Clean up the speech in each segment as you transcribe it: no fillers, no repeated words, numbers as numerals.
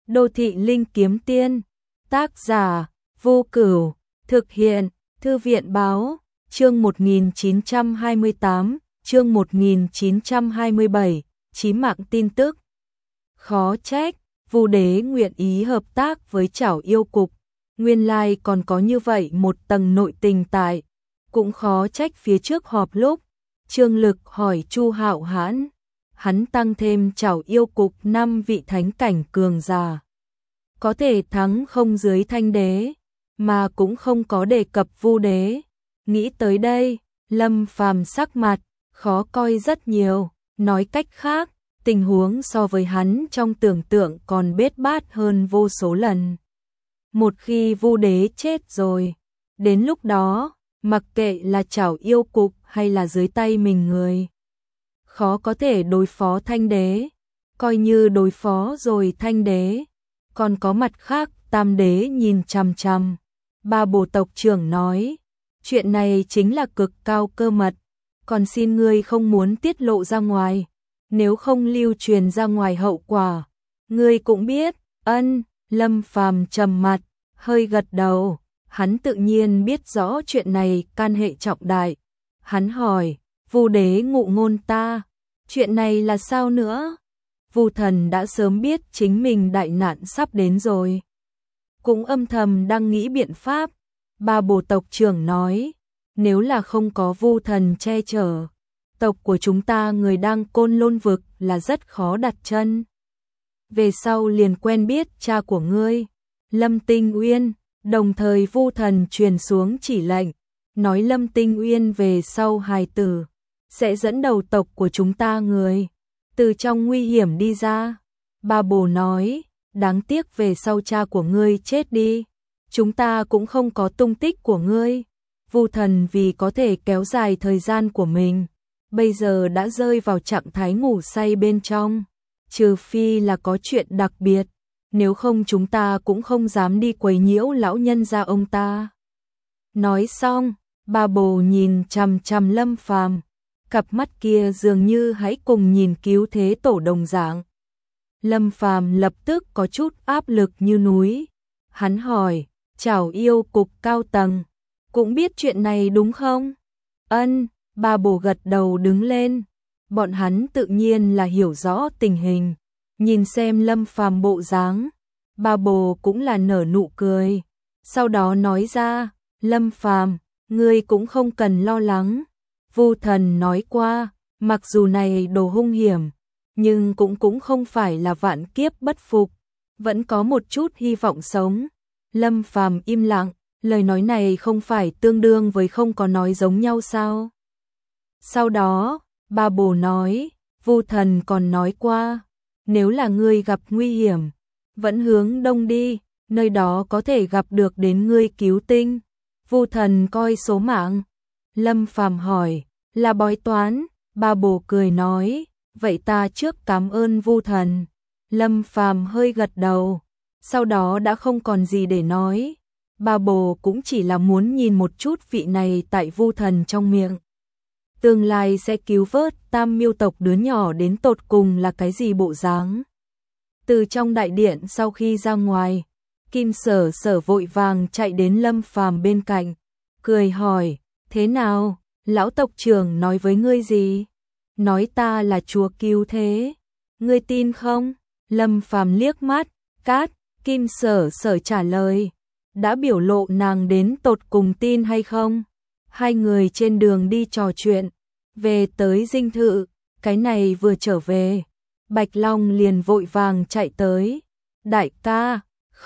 Đô thị linh kiếm tiên, tác giả, Vô Cửu, thực hiện, Thư viện báo, chương 1928, chương 1927, chí mạng tin tức. Khó trách, Vu Đế nguyện ý hợp tác với Trảo Yêu Cục, nguyên lai còn có như vậy một tầng nội tình tại, cũng khó trách phía trước họp lúc, Trương Lực hỏi Chu Hạo Hãn, hắn tăng thêm Trảo Yêu Cục 5 vị thánh cảnh cường giả, có thể thắng không dưới Thanh Đế, mà cũng không có đề cập Vu Đế. Nghĩ tới đây, Lâm Phàm sắc mặt khó coi rất nhiều, nói cách khác, tình huống so với hắn trong tưởng tượng còn bết bát hơn vô số lần. Một khi Vu Đế chết rồi, đến lúc đó, mặc kệ là Trảo Yêu Cục hay là dưới tay mình người, khó có thể đối phó Thanh Đế, coi như đối phó rồi Thanh Đế, còn có mặt khác Tam Đế nhìn chằm chằm. Ba Bồ tộc trưởng nói, chuyện này chính là cực cao cơ mật, còn xin ngươi không muốn tiết lộ ra ngoài, nếu không lưu truyền ra ngoài hậu quả, ngươi cũng biết. Ân, Lâm Phàm trầm mặt, hơi gật đầu, hắn tự nhiên biết rõ chuyện này can hệ trọng đại. Hắn hỏi, Vu Đế ngụ ngôn ta, chuyện này là sao nữa? Vu Thần đã sớm biết chính mình đại nạn sắp đến rồi, cũng âm thầm đang nghĩ biện pháp. Ba Bồ tộc trưởng nói, nếu là không có Vu Thần che chở, tộc của chúng ta người đang Côn Lôn vực là rất khó đặt chân. Về sau liền quen biết cha của ngươi, Lâm Tinh Uyên, đồng thời Vu Thần truyền xuống chỉ lệnh, nói Lâm Tinh Uyên về sau hài tử sẽ dẫn đầu tộc của chúng ta người từ trong nguy hiểm đi ra. Ba Bồ nói, đáng tiếc về sau cha của ngươi chết đi, chúng ta cũng không có tung tích của ngươi. Vu Thần vì có thể kéo dài thời gian của mình, bây giờ đã rơi vào trạng thái ngủ say bên trong, trừ phi là có chuyện đặc biệt, nếu không chúng ta cũng không dám đi quấy nhiễu lão nhân gia ông ta. Nói xong, Ba Bồ nhìn chằm chằm Lâm Phàm, cặp mắt kia dường như hãy cùng nhìn cứu thế tổ đồng dạng. Lâm Phàm lập tức có chút áp lực như núi. Hắn hỏi, Trảo Yêu Cục cao tầng cũng biết chuyện này đúng không? Ân, Ba Bồ gật đầu đứng lên. Bọn hắn tự nhiên là hiểu rõ tình hình. Nhìn xem Lâm Phàm bộ dáng, Ba Bồ cũng là nở nụ cười. Sau đó nói ra, Lâm Phàm, ngươi cũng không cần lo lắng. Vu Thần nói qua, mặc dù này đồ hung hiểm, nhưng cũng không phải là vạn kiếp bất phục, vẫn có một chút hy vọng sống. Lâm Phàm im lặng, lời nói này không phải tương đương với không có nói giống nhau sao? Sau đó, Ba Bồ nói, Vu Thần còn nói qua, nếu là ngươi gặp nguy hiểm, vẫn hướng đông đi, nơi đó có thể gặp được đến ngươi cứu tinh. Vu Thần coi số mạng. Lâm Phàm hỏi, là bói toán? Ba Bồ cười nói, vậy ta trước cảm ơn Vu Thần. Lâm Phàm hơi gật đầu, sau đó đã không còn gì để nói. Ba Bồ cũng chỉ là muốn nhìn một chút vị này tại Vu Thần trong miệng, tương lai sẽ cứu vớt Tam Miêu tộc đứa nhỏ đến tột cùng là cái gì bộ dáng. Từ trong đại điện sau khi ra ngoài, Kim Sở Sở vội vàng chạy đến Lâm Phàm bên cạnh, cười hỏi, thế nào, lão tộc trưởng nói với ngươi gì? Nói ta là chúa cứu thế, ngươi tin không? Lâm Phàm liếc mắt, cát. Kim Sở Sở trả lời, đã biểu lộ nàng đến tột cùng tin hay không? Hai người trên đường đi trò chuyện, về tới dinh thự, cái này vừa trở về, Bạch Long liền vội vàng chạy tới. Đại ca,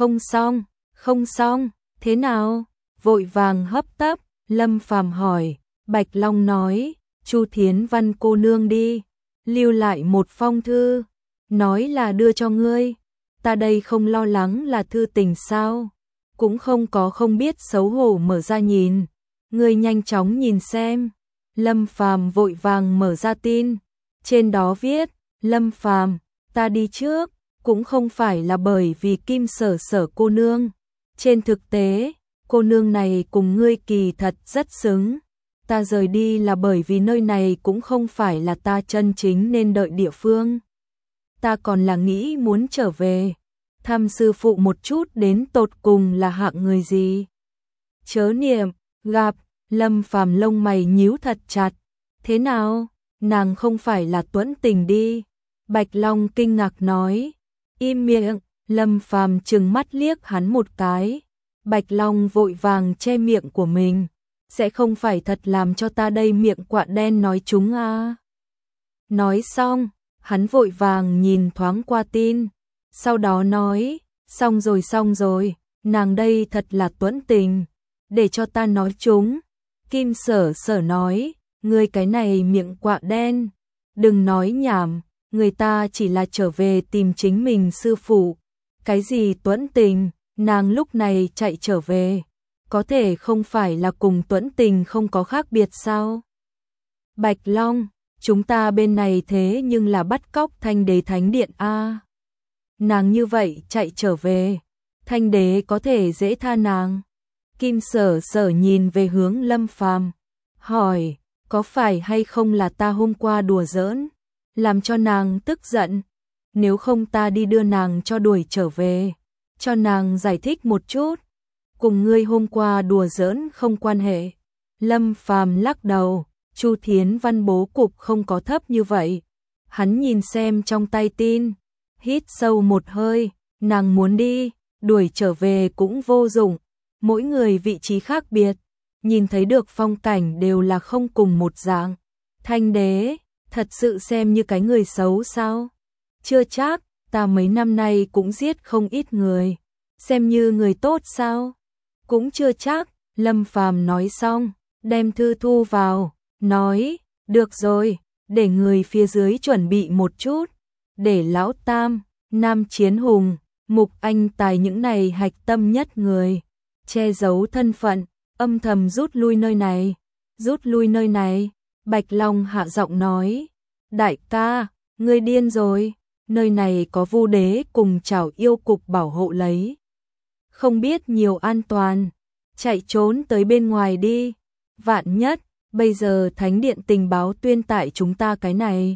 không xong, thế nào? Vội vàng hấp tấp, Lâm Phàm hỏi. Bạch Long nói, Chu Thiến Văn cô nương đi, lưu lại một phong thư, nói là đưa cho ngươi. Ta đây không lo lắng là thư tình sao? Cũng không có không biết xấu hổ mở ra nhìn. Ngươi nhanh chóng nhìn xem. Lâm Phàm vội vàng mở ra tin. Trên đó viết, Lâm Phàm, ta đi trước, cũng không phải là bởi vì Kim Sở Sở cô nương. Trên thực tế, cô nương này cùng ngươi kỳ thật rất xứng. Ta rời đi là bởi vì nơi này cũng không phải là ta chân chính nên đợi địa phương. Ta còn là nghĩ muốn trở về. thăm sư phụ một chút đến tột cùng là hạng người gì. Chớ niệm, gặp, Lâm Phàm lông mày nhíu thật chặt. Thế nào, nàng không phải là Tuẫn Tình đi? Bạch Long kinh ngạc nói. Im miệng, Lâm Phàm trừng mắt liếc hắn một cái. Bạch Long vội vàng che miệng của mình. Sẽ không phải thật làm cho ta đây miệng quạ đen nói chúng à? Nói xong, hắn vội vàng nhìn thoáng qua tin. Sau đó nói, xong rồi, nàng đây thật là Tuẫn Tình. Để cho ta nói chúng. Kim Sở Sở nói, ngươi cái này miệng quạ đen. Đừng nói nhảm, người ta chỉ là trở về tìm chính mình sư phụ. Cái gì Tuẫn Tình, nàng lúc này chạy trở về. Có thể không phải là cùng Tuẫn Tình không có khác biệt sao? Bạch Long, chúng ta bên này thế nhưng là bắt cóc Thanh Đế Thánh Điện a. Nàng như vậy chạy trở về, Thanh Đế có thể dễ tha nàng. Kim Sở Sở nhìn về hướng Lâm Phàm, hỏi, có phải hay không là ta hôm qua đùa giỡn, làm cho nàng tức giận? Nếu không ta đi đưa nàng cho đuổi trở về, cho nàng giải thích một chút. Cùng ngươi hôm qua đùa giỡn không quan hệ. Lâm Phàm lắc đầu, Chu Thiến Văn bố cục không có thấp như vậy. Hắn nhìn xem trong tay tin, hít sâu một hơi, nàng muốn đi, đuổi trở về cũng vô dụng. Mỗi người vị trí khác biệt, nhìn thấy được phong cảnh đều là không cùng một dạng. Thanh Đế, thật sự xem như cái người xấu sao? Chưa chắc, ta mấy năm nay cũng giết không ít người, xem như người tốt sao? Cũng chưa chắc. Lâm Phàm nói xong, đem thư thu vào, nói, được rồi, để người phía dưới chuẩn bị một chút, để Lão Tam, Nam Chiến Hùng, Mục Anh Tài những này hạch tâm nhất người, che giấu thân phận, âm thầm rút lui nơi này. Rút lui nơi này, Bạch Long hạ giọng nói, đại ca, ngươi điên rồi, nơi này có Vu Đế cùng Trảo Yêu Cục bảo hộ lấy. Không biết nhiều an toàn, chạy trốn tới bên ngoài đi. Vạn nhất, bây giờ Thánh Điện tình báo tuyên tại chúng ta cái này.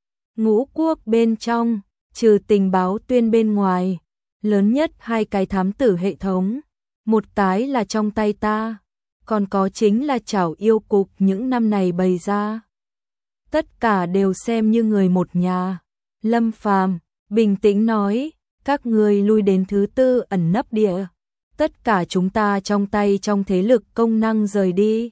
Ngũ quốc bên trong, trừ tình báo tuyên bên ngoài, lớn nhất hai cái thám tử hệ thống. Một cái là trong tay ta, còn có chính là Trảo Yêu Cục những năm này bày ra. Tất cả đều xem như người một nhà. Lâm Phàm bình tĩnh nói, các ngươi lui đến thứ tư ẩn nấp địa. Tất cả chúng ta trong tay trong thế lực công năng rời đi.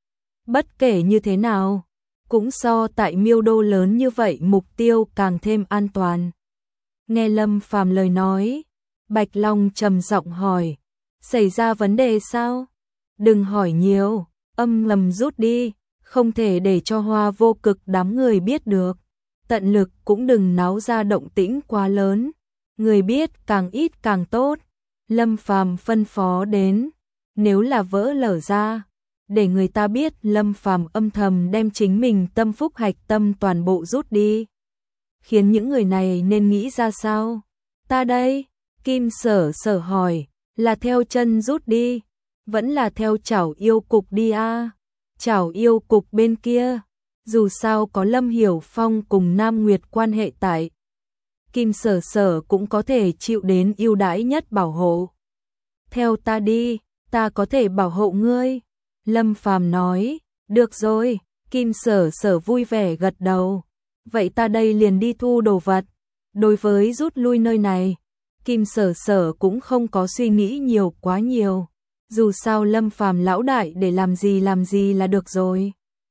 Bất kể như thế nào, cũng so tại Miêu Đô lớn như vậy mục tiêu càng thêm an toàn. Nghe Lâm Phàm lời nói, Bạch Long trầm giọng hỏi, xảy ra vấn đề sao? Đừng hỏi nhiều, âm ngầm rút đi, không thể để cho Hoa Vô Cực đám người biết được. Tận lực cũng đừng náo ra động tĩnh quá lớn, người biết càng ít càng tốt. Lâm Phàm phân phó đến, nếu là vỡ lở ra, để người ta biết Lâm Phàm âm thầm đem chính mình tâm phúc hạch tâm toàn bộ rút đi. Khiến những người này nên nghĩ ra sao? Ta đây, Kim Sở Sở hỏi, là theo chân rút đi, vẫn là theo Trảo Yêu Cục đi a? Trảo Yêu Cục bên kia, dù sao có Lâm Hiểu Phong cùng Nam Nguyệt quan hệ tại. Kim Sở Sở cũng có thể chịu đến ưu đãi nhất bảo hộ. Theo ta đi, ta có thể bảo hộ ngươi. Lâm Phàm nói, được rồi, Kim Sở Sở vui vẻ gật đầu. Vậy ta đây liền đi thu đồ vật. Đối với rút lui nơi này, Kim Sở Sở cũng không có suy nghĩ nhiều quá nhiều. Dù sao Lâm Phàm lão đại để làm gì là được rồi.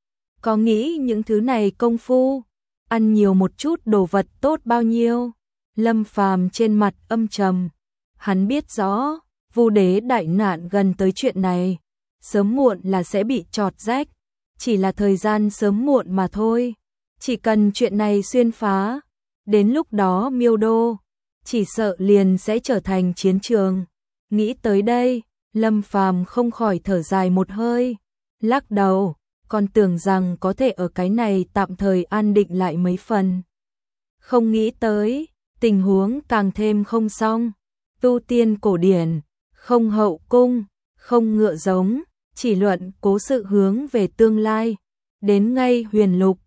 Có nghĩ những thứ này công phu, ăn nhiều một chút đồ vật tốt bao nhiêu. Lâm Phàm trên mặt âm trầm, hắn biết rõ, Vu Đế đại nạn gần tới chuyện này, sớm muộn là sẽ bị chọt rách, chỉ là thời gian sớm muộn mà thôi. Chỉ cần chuyện này xuyên phá, đến lúc đó Miêu Đô chỉ sợ liền sẽ trở thành chiến trường. Nghĩ tới đây, Lâm Phàm không khỏi thở dài một hơi, lắc đầu, còn tưởng rằng có thể ở cái này tạm thời an định lại mấy phần. Không nghĩ tới, tình huống càng thêm không xong. Tu tiên cổ điển, không hậu cung, không ngựa giống, chỉ luận cố sự hướng về tương lai. Đến ngay Huyền Lục,